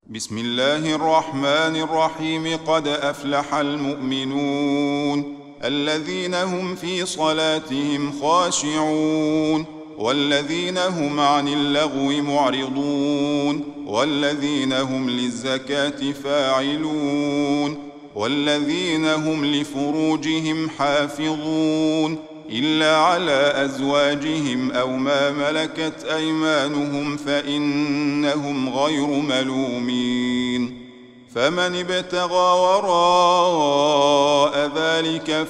بسم الله الرحمن الرحيم. قد أفلح المؤمنون الذين هم في صلاتهم خاشعون والذين هم عن اللغو معرضون والذين هم للزكاة فاعلون والذين هم لفروجهم حافظون إلا على أزواجهم أو ما ملكت أيمانهم فإنهم غير ملومين. فمن ابتغى وراء ذلك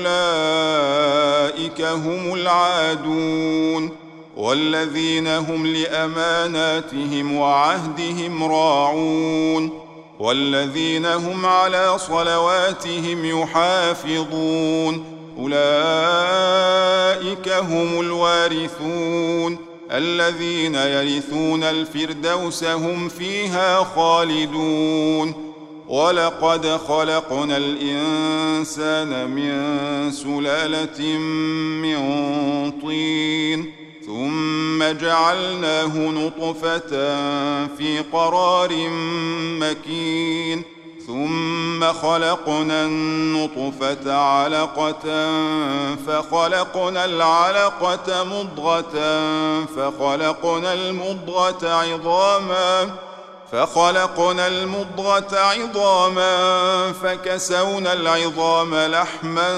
فأولئك هم العادون والذين هم لأماناتهم وعهدهم راعون والذين هم على صلواتهم يحافظون أولئك هم الوارثون الذين يرثون الفردوس هم فيها خالدون. ولقد خلقنا الإنسان من سلالة من طين ثم جعلناه نطفة في قرار مكين ثم خلقنا النطفة علقة فخلقنا العلقة مضغة فخلقنا المضغة عظاما فكسونا العظام لحما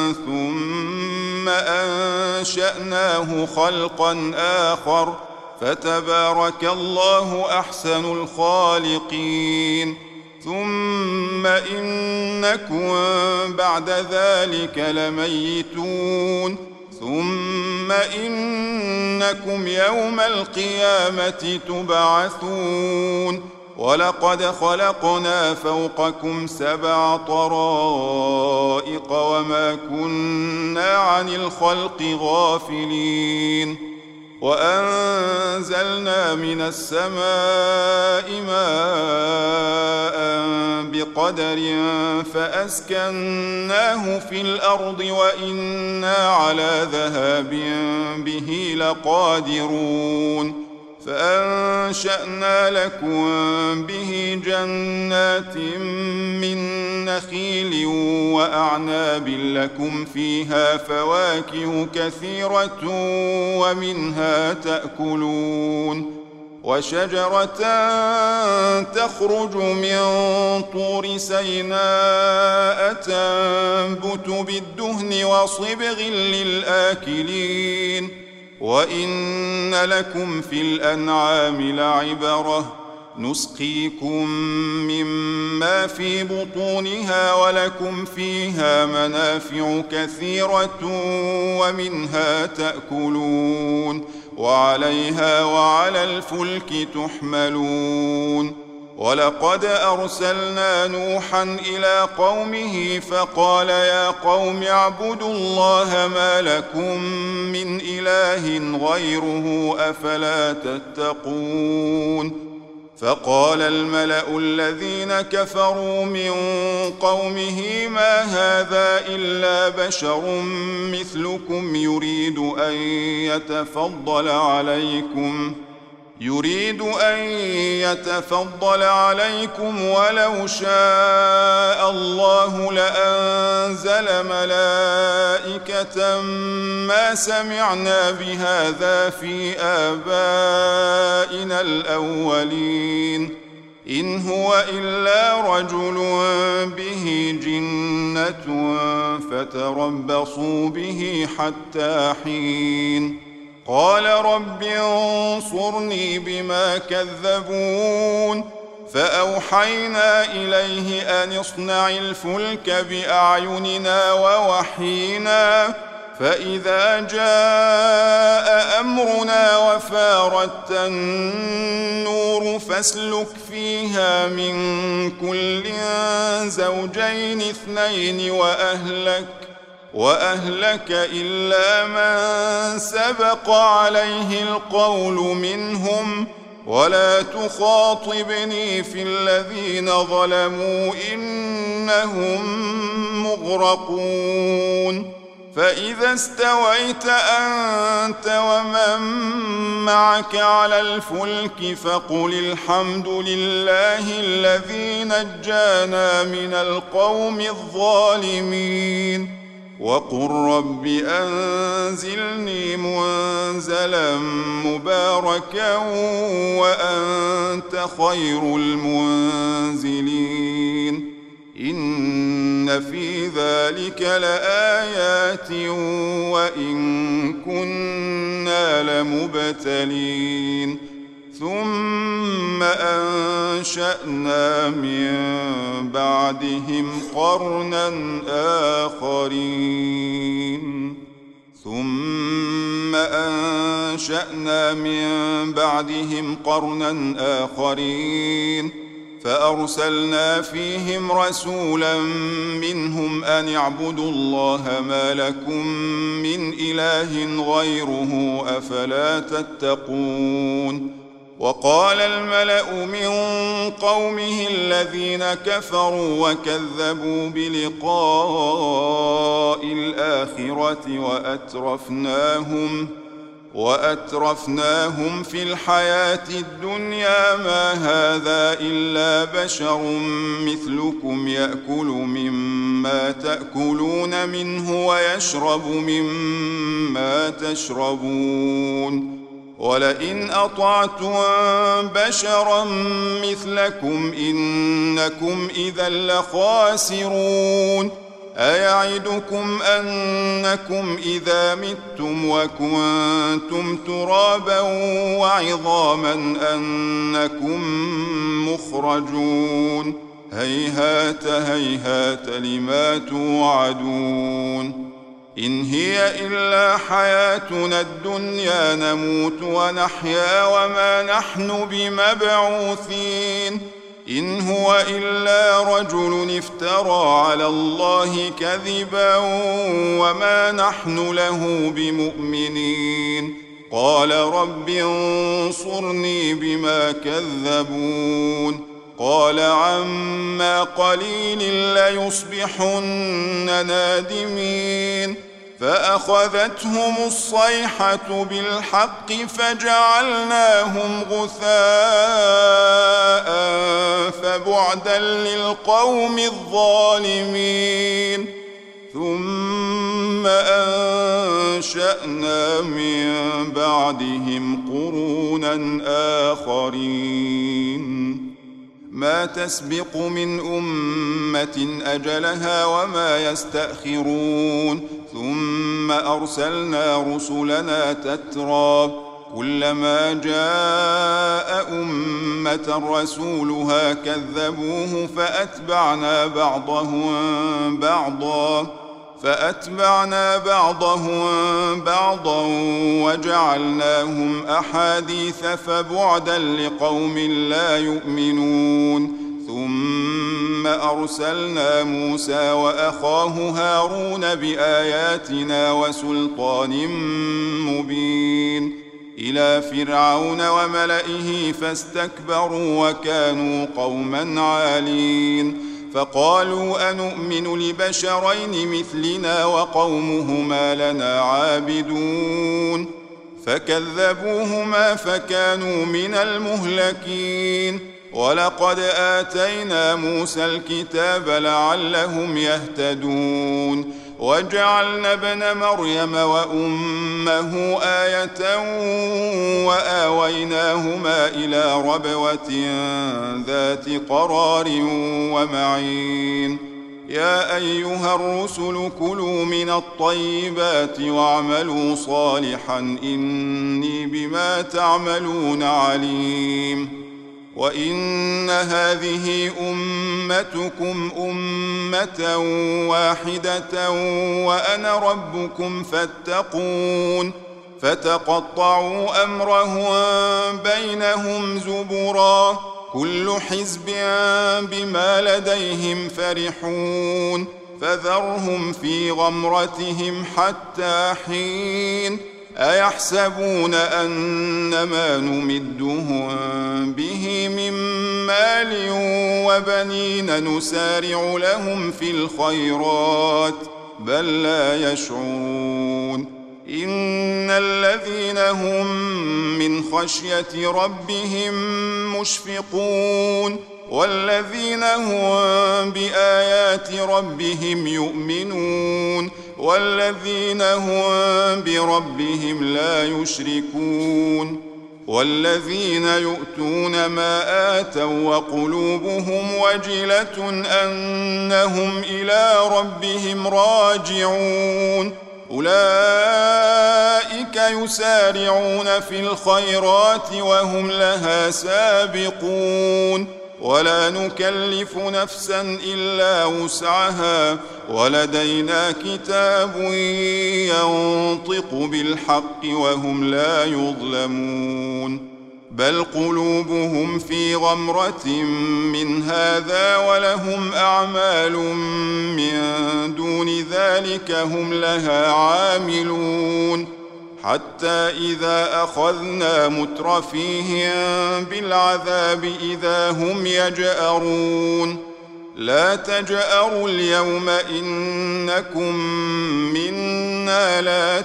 ثم أنشأناه خلقا آخر فتبارك الله أحسن الخالقين. ثم إنكم بعد ذلك لميتون ثم إنكم يوم القيامة تبعثون. ولقد خلقنا فوقكم 7 طرائق وما كنا عن الخلق غافلين. وأنزلنا من السماء ماء بقدر فأسكناه في الأرض وإنا على ذهاب به لقادرون. فأنشأنا لكم به جنات من نخيل وأعناب لكم فيها فواكه كثيرة ومنها تأكلون. وشجرة تخرج من طور سيناء تنبت بالدهن وصبغ للآكلين. وإن لكم في الأنعام لعبرة نسقيكم مما في بطونها ولكم فيها منافع كثيرة ومنها تأكلون وعليها وعلى الفلك تحملون. ولقد أرسلنا نوحا إلى قومه فقال يا قوم اعبدوا الله ما لكم من إله غيره أفلا تتقون. فقال الملأ الذين كفروا من قومه ما هذا إلا بشر مثلكم يريد أن يتفضل عليكم ولو شاء الله لأنزل ملائكة ما سمعنا بهذا في آبائنا الأولين إن هو إلا رجل به جنة فتربصوا به حتى حين. قال رب انصرني بما كذبون. فأوحينا إليه أن اصنع الفلك بأعيننا ووحينا فإذا جاء أمرنا وفارت النور فاسلك فيها من كل زوجين 2 وأهلك إلا من سبق عليه القول منهم ولا تخاطبني في الذين ظلموا إنهم مغرقون. فإذا استويت أنت ومن معك على الفلك فقل الحمد لله الذي نجانا من القوم الظالمين وقل رب أنزلني منزلا مباركا وأنت خير المنزلين إن في ذلك لآيات وإن كنا لمبتلين ثم أنشأنا من بعدهم قرنا آخرين فأرسلنا فيهم رسولا منهم أن اعبدوا الله ما لكم من إله غيره أفلا تتقون وقال الملأ من قومه الذين كفروا وكذبوا بلقاء الآخرة وأترفناهم في الحياة الدنيا ما هذا إلا بشر مثلكم يأكل مما تأكلون منه ويشرب مما تشربون ولئن أطعتم بشرا مثلكم إنكم إذا لخاسرون أيعدكم أنكم إذا متم وكنتم ترابا وعظاما أنكم مخرجون هيهات هيهات لما توعدون إن هي إلا حياتنا الدنيا نموت ونحيا وما نحن بمبعوثين إن هو إلا رجل افترى على الله كذبا وما نحن له بمؤمنين قال رب انصرني بما كذبون قال عما قليل ليصبحن نادمين فأخذتهم الصيحة بالحق فجعلناهم غثاء فبعدا للقوم الظالمين ثم أنشأنا من بعدهم قرونا آخرين ما تسبق من أمة أجلها وما يستأخرون ثم أرسلنا رسلنا تترى كلما جاء أمة رسولها كذبوه فأتبعنا بعضهم بعضا وجعلناهم أحاديث فبعدا لقوم لا يؤمنون ثم أرسلنا موسى وأخاه هارون بآياتنا وسلطان مبين إلى فرعون وملئه فاستكبروا وكانوا قوما عالين فقالوا أنؤمن لبشرين مثلنا وقومهما لنا عابدون فكذبوهما فكانوا من المهلكين ولقد آتينا موسى الكتاب لعلهم يهتدون وجعلنا ابن مريم وأمه آية وآويناهما إلى ربوة ذات قرار ومعين يا أيها الرسل كلوا من الطيبات واعملوا صالحا إني بما تعملون عليم وإن هذه أمتكم أمة واحدة وأنا ربكم فاتقون فتقطعوا أمرهم بينهم زبرا كل حزب بما لديهم فرحون فذرهم في غمرتهم حتى حين أيحسبون أنما نمدهم به من مال وبنين نسارع لهم في الخيرات بل لا يشعرون إن الذين هم من خشية ربهم مشفقون والذين هم بآيات ربهم يؤمنون والذين هم بربهم لا يشركون والذين يؤتون ما آتوا وقلوبهم وجلة أنهم إلى ربهم راجعون أولئك يسارعون في الخيرات وهم لها سابقون ولا نكلف نفسا إلا وسعها ولدينا كتاب ينطق بالحق وهم لا يظلمون بل قلوبهم في غمرة من هذا ولهم أعمال من دون ذلك هم لها عاملون حتى إذا أخذنا مترفيهم بالعذاب إذا هم يجأرون لا تجأروا اليوم إنكم منا لا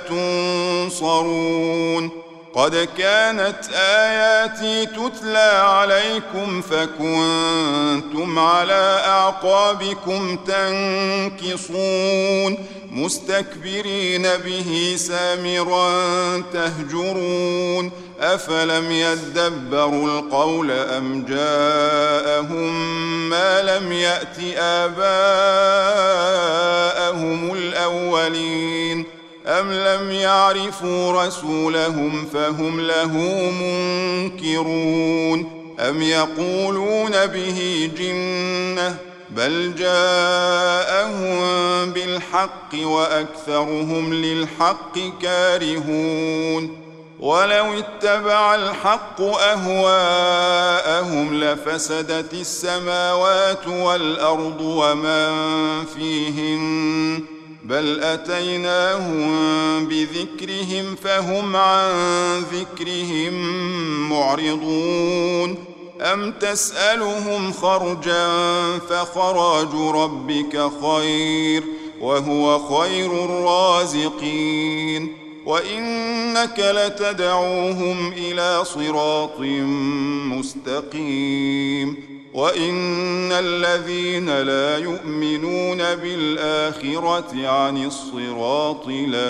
تنصرون قد كانت آياتي تتلى عليكم فكنتم على أعقابكم تنكصون مستكبرين به سامرا تهجرون أفلم يدبروا القول أم جاءهم ما لم يأت آباءهم الأولين أم لم يعرفوا رسولهم فهم له منكرون أم يقولون به جنة بل جاءهم بالحق وأكثرهم للحق كارهون ولو اتبع الحق أهواءهم لفسدت السماوات والأرض ومن فيهن بل أتيناهم بذكرهم فهم عن ذكرهم معرضون أم تسألهم خرجا فخراج ربك خير وهو خير الرازقين وإنك لتدعوهم إلى صراط مستقيم وإن الذين لا يؤمنون بالآخرة عن الصراط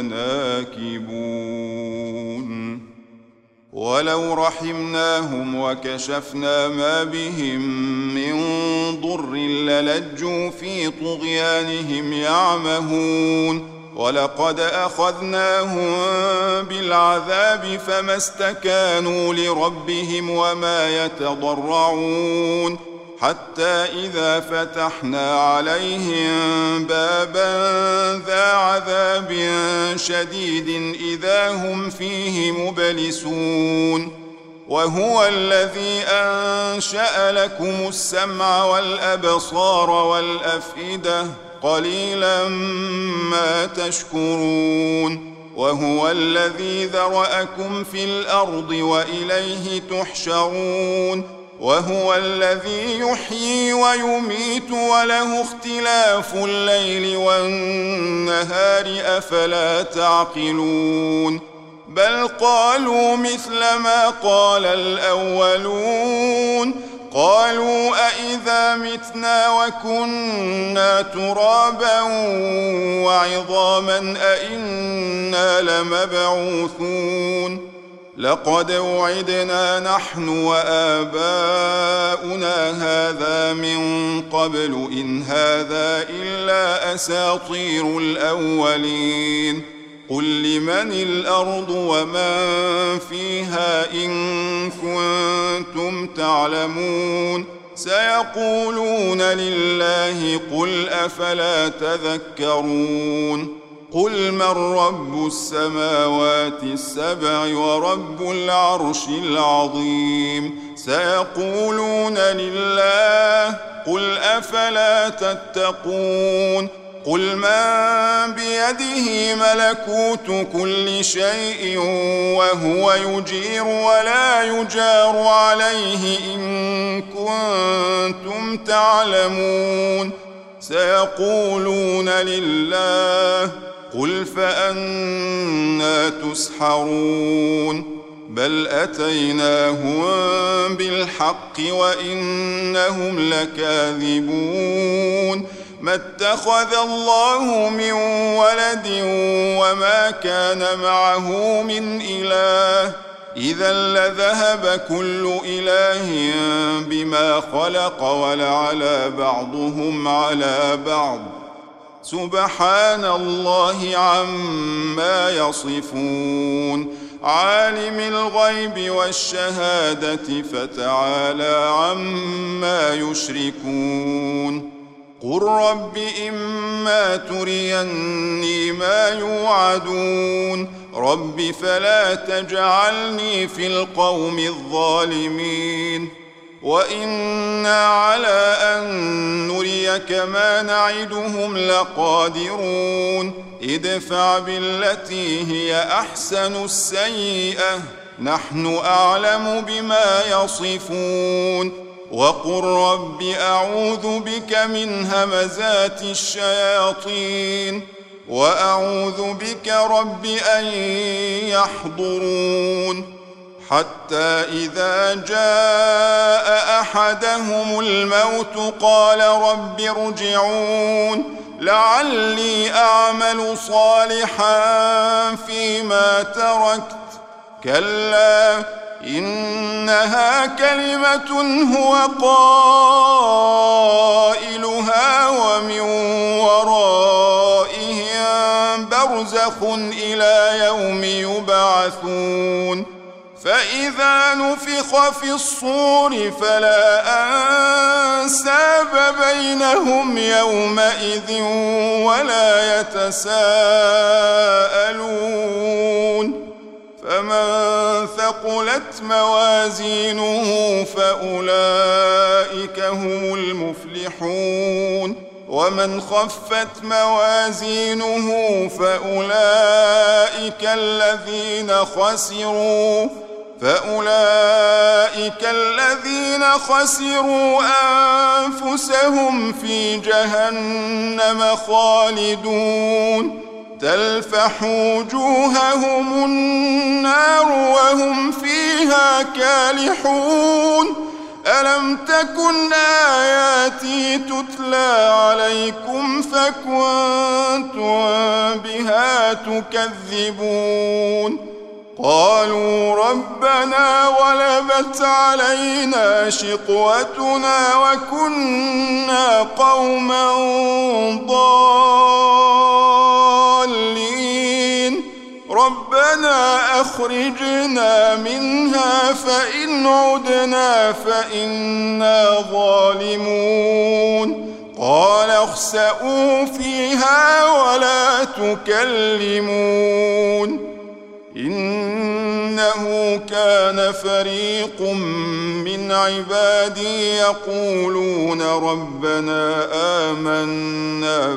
لناكبون ولو رحمناهم وكشفنا ما بهم من ضر للجوا في طغيانهم يعمهون ولقد أخذناهم بالعذاب فما استكانوا لربهم وما يتضرعون حتى إذا فتحنا عليهم بابا ذا عذاب شديد إذا هم فيه مبلسون وهو الذي أنشأ لكم السمع والأبصار والأفئدة قليلا ما تشكرون وهو الذي ذرأكم في الأرض وإليه تحشرون وهو الذي يحيي ويميت وله اختلاف الليل والنهار أفلا تعقلون بل قالوا مثل ما قال الأولون قالوا أإذا متنا وكنا ترابا وعظاما أإنا لمبعوثون لقد وعدنا نحن وآباؤنا هذا من قبل إن هذا إلا أساطير الأولين قل لمن الأرض ومن فيها إن كنتم تعلمون سيقولون لله قل أفلا تذكرون قل من رب السماوات السبع ورب العرش العظيم سيقولون لله قل أفلا تتقون قل من بيده ملكوت كل شيء وهو يجير ولا يجار عليه إن كنتم تعلمون سيقولون لله قل فأنى تسحرون بل أتيناهم بالحق وإنهم لكاذبون ما اتخذ الله من ولد وما كان معه من إله إذا لذهب كل إله بما خلق ولعلى بعضهم على بعض سبحان الله عما يصفون عالم الغيب والشهادة فتعالى عما يشركون قل رب إما تريني ما يوعدون رب فلا تجعلني في القوم الظالمين وإنا على أن نريك ما نعدهم لقادرون ادفع بالتي هي أحسن السيئة نحن أعلم بما يصفون وقل رب أعوذ بك من همزات الشياطين وأعوذ بك رب أن يحضرون حتى إذا جاء أحدهم الموت قال رب ارجعون لعلي أعمل صالحا فيما تركت كلا إنها كلمة هو قائلها ومن ورائهم برزخ إلى يوم يبعثون فإذا نفخ في الصور فلا أنساب بينهم يومئذ ولا يتساءلون فمن ثقلت موازينه فأولئك هم المفلحون ومن خفت موازينه فأولئك الذين خسروا أنفسهم في جهنم خالدون تلفح وجوههم النار وهم فيها كالحون ألم تكن آياتي تتلى عليكم فكنتم بها تكذبون قالوا ربنا غلبت علينا شقوتنا وكنا قوما ضالين ربنا أخرجنا منها فإن عدنا فإنا ظالمون قال اخسئوا فيها ولا تكلمون إنه كان فريق من عبادي يقولون ربنا آمنا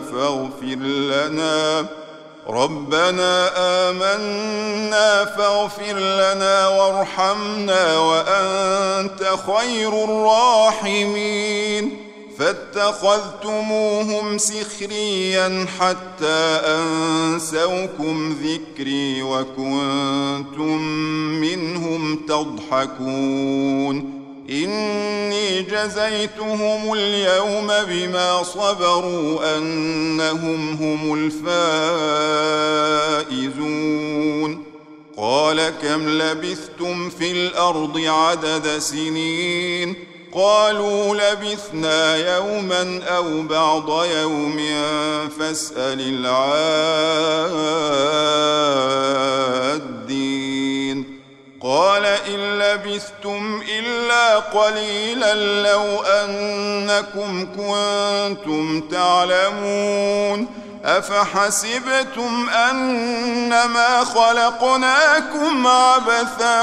فاغفر لنا وارحمنا وأنت خير الراحمين فاتخذتموهم سخريا حتى أنسوكم ذكري وكنتم منهم تضحكون إني جزيتهم اليوم بما صبروا أنهم هم الفائزون قال كم لبثتم في الأرض عدد سنين قالوا لبثنا يوما أو بعض يوم فاسأل العادين قال إن لبثتم إلا قليلا لو أنكم كنتم تعلمون أفحسبتم أنما خلقناكم عبثا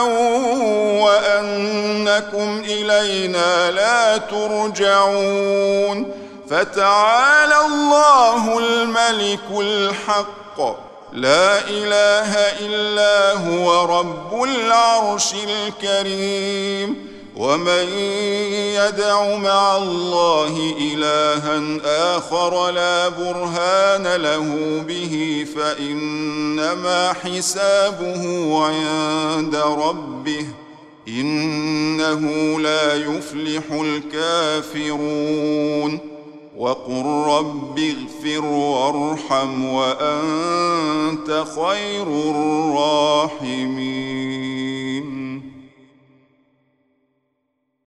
وأنكم إلينا لا ترجعون فتعالى الله الملك الحق لا إله إلا هو رب العرش الكريم ومن يدع مع الله إلها آخر لا برهان له به فإنما حسابه عند ربه إنه لا يفلح الكافرون وقل رب اغفر وارحم وأنت خير الراحمين